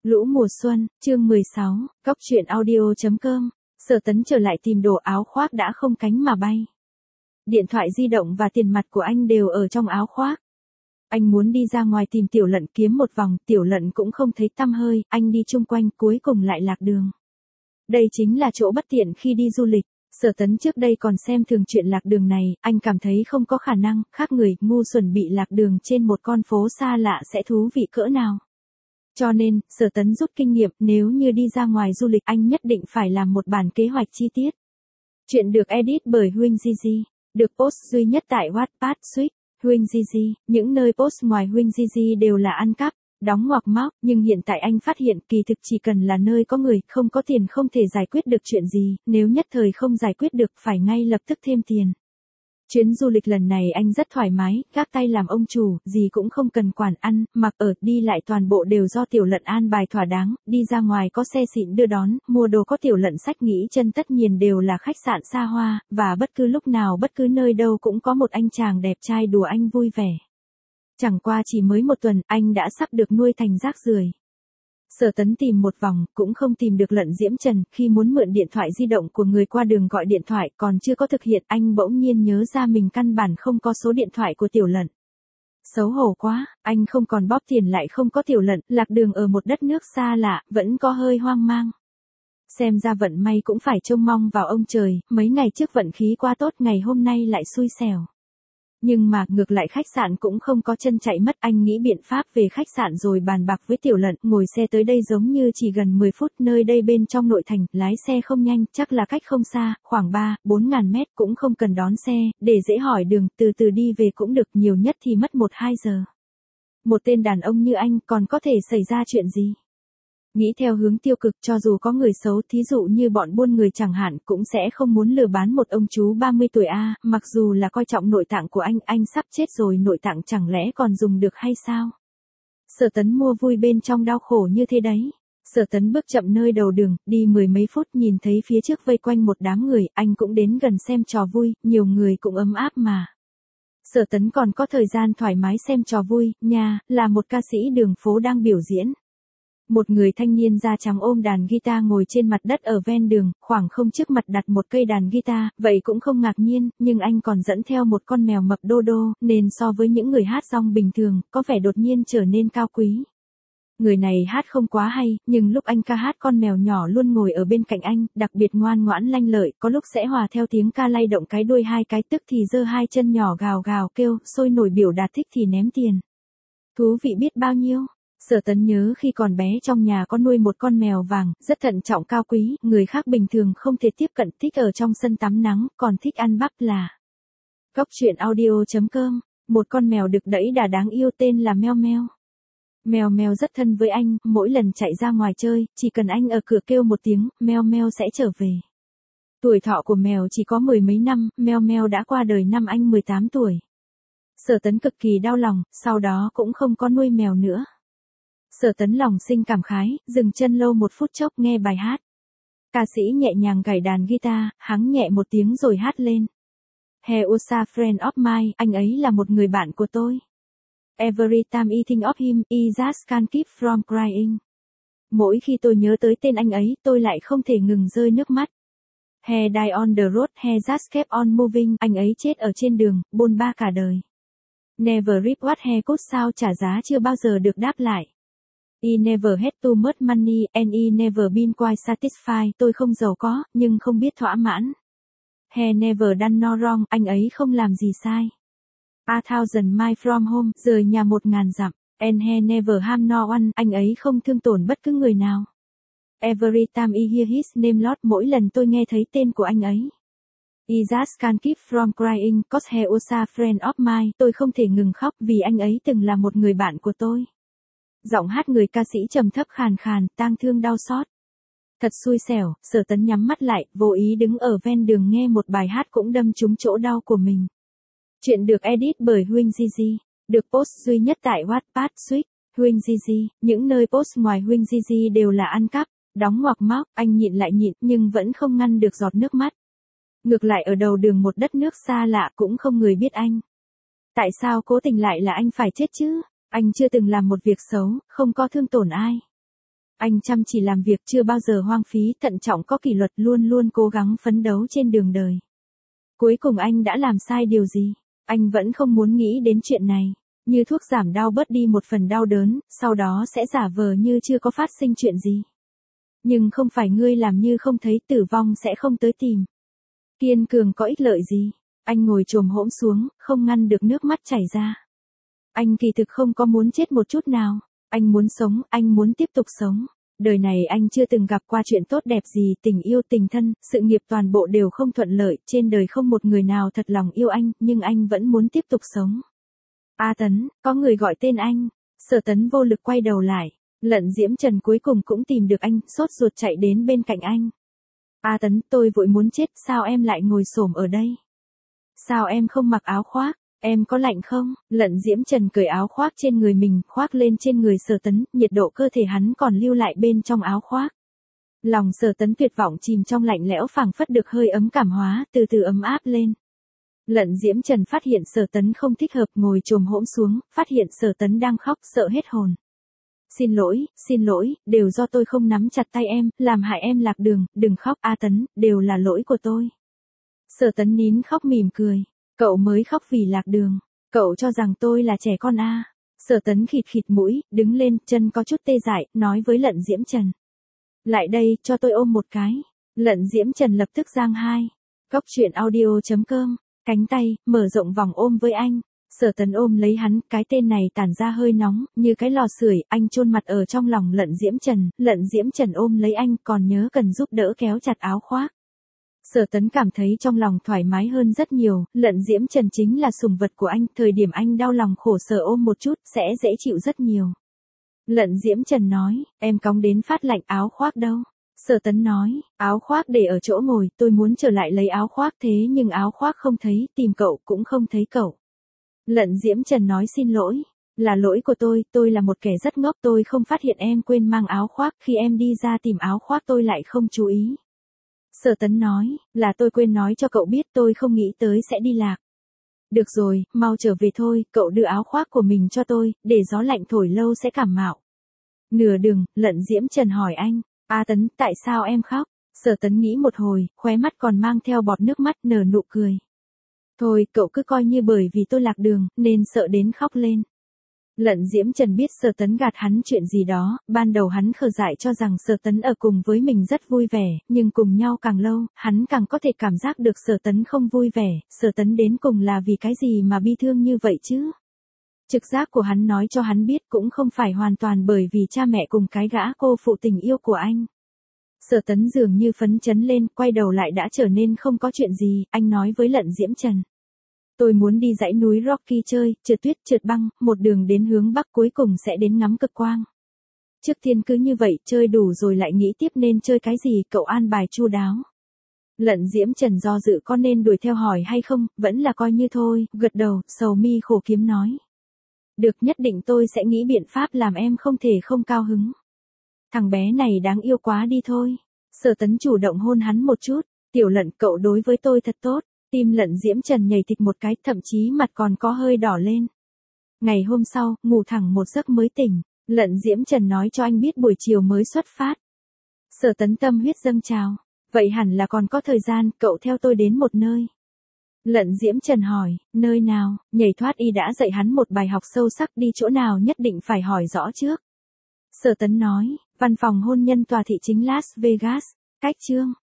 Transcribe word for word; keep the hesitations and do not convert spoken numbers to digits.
Lũ mùa xuân, chương mười sáu, Cóc truyện audio chấm com. Sở Tấn trở lại tìm đồ áo khoác đã không cánh mà bay. Điện thoại di động và tiền mặt của anh đều ở trong áo khoác. Anh muốn đi ra ngoài tìm Tiểu Lận kiếm một vòng, Tiểu Lận cũng không thấy tăm hơi, anh đi chung quanh cuối cùng lại lạc đường. Đây chính là chỗ bất tiện khi đi du lịch. Sở Tấn trước đây còn xem thường chuyện lạc đường này, anh cảm thấy không có khả năng, khác người, ngu xuẩn bị lạc đường trên một con phố xa lạ sẽ thú vị cỡ nào. Cho nên, Sở Tấn rút kinh nghiệm, nếu như đi ra ngoài du lịch anh nhất định phải làm một bản kế hoạch chi tiết. Chuyện được edit bởi Huynh Gigi, được post duy nhất tại Wattpad Suite. Huynh Gigi, những nơi post ngoài Huynh Gigi đều là ăn cắp, đóng ngoặc móc, nhưng hiện tại anh phát hiện kỳ thực chỉ cần là nơi có người, không có tiền không thể giải quyết được chuyện gì, nếu nhất thời không giải quyết được phải ngay lập tức thêm tiền. Chuyến du lịch lần này anh rất thoải mái, gác tay làm ông chủ, gì cũng không cần quản, ăn, mặc ở, đi lại toàn bộ đều do Tiểu Lận an bài thỏa đáng, đi ra ngoài có xe xịn đưa đón, mua đồ có Tiểu Lận xách nghỉ chân, tất nhiên đều là khách sạn xa hoa, và bất cứ lúc nào bất cứ nơi đâu cũng có một anh chàng đẹp trai đùa anh vui vẻ. Chẳng qua chỉ mới một tuần, anh đã sắp được nuôi thành rác rưởi. Sở Tấn tìm một vòng, cũng không tìm được Lận Diễm Trần, khi muốn mượn điện thoại di động của người qua đường gọi điện thoại còn chưa có thực hiện, anh bỗng nhiên nhớ ra mình căn bản không có số điện thoại của Tiểu Lận. Xấu hổ quá, anh không còn bóp tiền lại không có Tiểu Lận, lạc đường ở một đất nước xa lạ, vẫn có hơi hoang mang. Xem ra vận may cũng phải trông mong vào ông trời, mấy ngày trước vận khí quá tốt, ngày hôm nay lại xui xẻo. Nhưng mà, ngược lại khách sạn cũng không có chân chạy mất, anh nghĩ biện pháp về khách sạn rồi bàn bạc với Tiểu Lận, ngồi xe tới đây giống như chỉ gần mười phút, nơi đây bên trong nội thành, lái xe không nhanh, chắc là cách không xa, khoảng ba, bốn ngàn mét, cũng không cần đón xe, để dễ hỏi đường, từ từ đi về cũng được, nhiều nhất thì mất một hai giờ. Một tên đàn ông như anh còn có thể xảy ra chuyện gì? Nghĩ theo hướng tiêu cực, cho dù có người xấu, thí dụ như bọn buôn người chẳng hạn, cũng sẽ không muốn lừa bán một ông chú ba mươi tuổi a, mặc dù là coi trọng nội tạng của anh, anh sắp chết rồi, nội tạng chẳng lẽ còn dùng được hay sao? Sở Tấn mua vui bên trong đau khổ như thế đấy. Sở Tấn bước chậm nơi đầu đường, đi mười mấy phút nhìn thấy phía trước vây quanh một đám người, anh cũng đến gần xem trò vui, nhiều người cũng ấm áp mà. Sở Tấn còn có thời gian thoải mái xem trò vui, nha, là một ca sĩ đường phố đang biểu diễn. Một người thanh niên da trắng ôm đàn guitar ngồi trên mặt đất ở ven đường, khoảng không trước mặt đặt một cây đàn guitar, vậy cũng không ngạc nhiên, nhưng anh còn dẫn theo một con mèo mập đô đô, nên so với những người hát rong bình thường, có vẻ đột nhiên trở nên cao quý. Người này hát không quá hay, nhưng lúc anh ca hát con mèo nhỏ luôn ngồi ở bên cạnh anh, đặc biệt ngoan ngoãn lanh lợi, có lúc sẽ hòa theo tiếng ca lay động cái đuôi hai cái, tức thì giơ hai chân nhỏ gào gào kêu, sôi nổi biểu đạt, thích thì ném tiền. Thú vị biết bao nhiêu. Sở Tấn nhớ khi còn bé trong nhà có nuôi một con mèo vàng, rất thận trọng cao quý, người khác bình thường không thể tiếp cận, thích ở trong sân tắm nắng, còn thích ăn bắp là. Cóc truyện audio chấm com, một con mèo đực đẫy đà đáng yêu tên là Meo Meo. Mèo Meo rất thân với anh, mỗi lần chạy ra ngoài chơi, chỉ cần anh ở cửa kêu một tiếng, Meo Meo sẽ trở về. Tuổi thọ của mèo chỉ có mười mấy năm, Meo Meo đã qua đời năm anh mười tám tuổi. Sở Tấn cực kỳ đau lòng, sau đó cũng không có nuôi mèo nữa. Sở Tấn lòng sinh cảm khái, dừng chân lâu một phút chốc nghe bài hát. Ca sĩ nhẹ nhàng gảy đàn guitar, hắng nhẹ một tiếng rồi hát lên. He was a friend of mine, anh ấy là một người bạn của tôi. Every time I think of him, I just can't keep from crying. Mỗi khi tôi nhớ tới tên anh ấy, tôi lại không thể ngừng rơi nước mắt. He died on the road, he just kept on moving, anh ấy chết ở trên đường, bôn ba cả đời. Never reap what he could, sao trả giá chưa bao giờ được đáp lại. I never had too much money, and I never been quite satisfied, tôi không giàu có, nhưng không biết thỏa mãn. He never done no wrong, anh ấy không làm gì sai. A thousand miles from home, rời nhà một ngàn dặm, and he never harm no one, anh ấy không thương tổn bất cứ người nào. Every time I hear his name Lord, mỗi lần tôi nghe thấy tên của anh ấy. I just can't keep from crying, cause he was a friend of mine, tôi không thể ngừng khóc vì anh ấy từng là một người bạn của tôi. Giọng hát người ca sĩ trầm thấp khàn khàn, tang thương đau xót. Thật xui xẻo, Sở Tấn nhắm mắt lại, vô ý đứng ở ven đường nghe một bài hát cũng đâm trúng chỗ đau của mình. Chuyện được edit bởi Huynh Gigi, được post duy nhất tại Wattpad Suite. Huynh Gigi, những nơi post ngoài Huynh Gigi đều là ăn cắp, đóng ngoặc móc, anh nhịn lại nhịn, nhưng vẫn không ngăn được giọt nước mắt. Ngược lại ở đầu đường một đất nước xa lạ cũng không người biết anh. Tại sao cố tình lại là anh phải chết chứ? Anh chưa từng làm một việc xấu, không có thương tổn ai. Anh chăm chỉ làm việc chưa bao giờ hoang phí, thận trọng có kỷ luật, luôn luôn cố gắng phấn đấu trên đường đời. Cuối cùng anh đã làm sai điều gì? Anh vẫn không muốn nghĩ đến chuyện này. Như thuốc giảm đau bớt đi một phần đau đớn, sau đó sẽ giả vờ như chưa có phát sinh chuyện gì. Nhưng không phải ngươi làm như không thấy, tử vong sẽ không tới tìm. Kiên cường có ích lợi gì? Anh ngồi chồm hổm xuống, không ngăn được nước mắt chảy ra. Anh kỳ thực không có muốn chết một chút nào. Anh muốn sống, anh muốn tiếp tục sống. Đời này anh chưa từng gặp qua chuyện tốt đẹp gì, tình yêu, tình thân, sự nghiệp toàn bộ đều không thuận lợi, trên đời không một người nào thật lòng yêu anh, nhưng anh vẫn muốn tiếp tục sống. A Tấn, có người gọi tên anh. Sở Tấn vô lực quay đầu lại. Lận Diễm Trần cuối cùng cũng tìm được anh, sốt ruột chạy đến bên cạnh anh. A Tấn, tôi vội muốn chết, sao em lại ngồi xổm ở đây? Sao em không mặc áo khoác? Em có lạnh không? Lận Diễm Trần cởi áo khoác trên người mình, khoác lên trên người Sở Tấn, nhiệt độ cơ thể hắn còn lưu lại bên trong áo khoác. Lòng Sở Tấn tuyệt vọng chìm trong lạnh lẽo, phảng phất được hơi ấm cảm hóa, từ từ ấm áp lên. Lận Diễm Trần phát hiện Sở Tấn không thích hợp, ngồi chồm hổm xuống, phát hiện Sở Tấn đang khóc, sợ hết hồn. Xin lỗi, xin lỗi, đều do tôi không nắm chặt tay em, làm hại em lạc đường, đừng khóc A Tấn, đều là lỗi của tôi. Sở Tấn nín khóc mỉm cười. Cậu mới khóc vì lạc đường. Cậu cho rằng tôi là trẻ con à. Sở Tấn khịt khịt mũi, đứng lên, chân có chút tê dại, nói với Lận Diễm Trần. Lại đây, cho tôi ôm một cái. Lận Diễm Trần lập tức giang hai. Góc truyện audio chấm com. Cánh tay, mở rộng vòng ôm với anh. Sở Tấn ôm lấy hắn, cái tên này tản ra hơi nóng, như cái lò sưởi, anh chôn mặt ở trong lòng Lận Diễm Trần. Lận Diễm Trần ôm lấy anh, còn nhớ cần giúp đỡ kéo chặt áo khoác. Sở Tấn cảm thấy trong lòng thoải mái hơn rất nhiều, Lận Diễm Trần chính là sủng vật của anh, thời điểm anh đau lòng khổ sở ôm một chút, sẽ dễ chịu rất nhiều. Lận Diễm Trần nói, em cóng đến phát lạnh, áo khoác đâu? Sở Tấn nói, áo khoác để ở chỗ ngồi, tôi muốn trở lại lấy áo khoác thế nhưng áo khoác không thấy, tìm cậu cũng không thấy cậu. Lận Diễm Trần nói xin lỗi, là lỗi của tôi, tôi là một kẻ rất ngốc, tôi không phát hiện em quên mang áo khoác, khi em đi ra tìm áo khoác tôi lại không chú ý. Sở Tấn nói, là tôi quên nói cho cậu biết, tôi không nghĩ tới sẽ đi lạc. Được rồi, mau trở về thôi, cậu đưa áo khoác của mình cho tôi, để gió lạnh thổi lâu sẽ cảm mạo. Nửa đường, Lận Diễm Trần hỏi anh, A Tấn, tại sao em khóc? Sở Tấn nghĩ một hồi, khóe mắt còn mang theo bọt nước mắt, nở nụ cười. Thôi, cậu cứ coi như bởi vì tôi lạc đường, nên sợ đến khóc lên. Lận Diễm Trần biết Sở Tấn gạt hắn chuyện gì đó, ban đầu hắn khờ dại cho rằng Sở Tấn ở cùng với mình rất vui vẻ, nhưng cùng nhau càng lâu, hắn càng có thể cảm giác được Sở Tấn không vui vẻ, Sở Tấn đến cùng là vì cái gì mà bi thương như vậy chứ? Trực giác của hắn nói cho hắn biết cũng không phải hoàn toàn bởi vì cha mẹ cùng cái gã cô phụ tình yêu của anh. Sở Tấn dường như phấn chấn lên, quay đầu lại đã trở nên không có chuyện gì, anh nói với Lận Diễm Trần. Tôi muốn đi dãy núi Rocky chơi, trượt tuyết, trượt băng, một đường đến hướng Bắc cuối cùng sẽ đến ngắm cực quang. Trước tiên cứ như vậy, chơi đủ rồi lại nghĩ tiếp nên chơi cái gì, cậu an bài chu đáo. Lận Diễm Trần do dự có nên đuổi theo hỏi hay không, vẫn là coi như thôi, gật đầu, sầu mi khổ kiếm nói. Được, nhất định tôi sẽ nghĩ biện pháp làm em không thể không cao hứng. Thằng bé này đáng yêu quá đi thôi. Sở Tấn chủ động hôn hắn một chút, Tiểu Lận, cậu đối với tôi thật tốt. Tim Lận Diễm Trần nhảy thịch một cái, thậm chí mặt còn có hơi đỏ lên. Ngày hôm sau, ngủ thẳng một giấc mới tỉnh, Lận Diễm Trần nói cho anh biết buổi chiều mới xuất phát. Sở Tấn tâm huyết dâng trào. Vậy hẳn là còn có thời gian, cậu theo tôi đến một nơi. Lận Diễm Trần hỏi, nơi nào? Nhảy thoát y đã dạy hắn một bài học sâu sắc, đi chỗ nào nhất định phải hỏi rõ trước. Sở Tấn nói, văn phòng hôn nhân tòa thị chính Las Vegas, cách chương.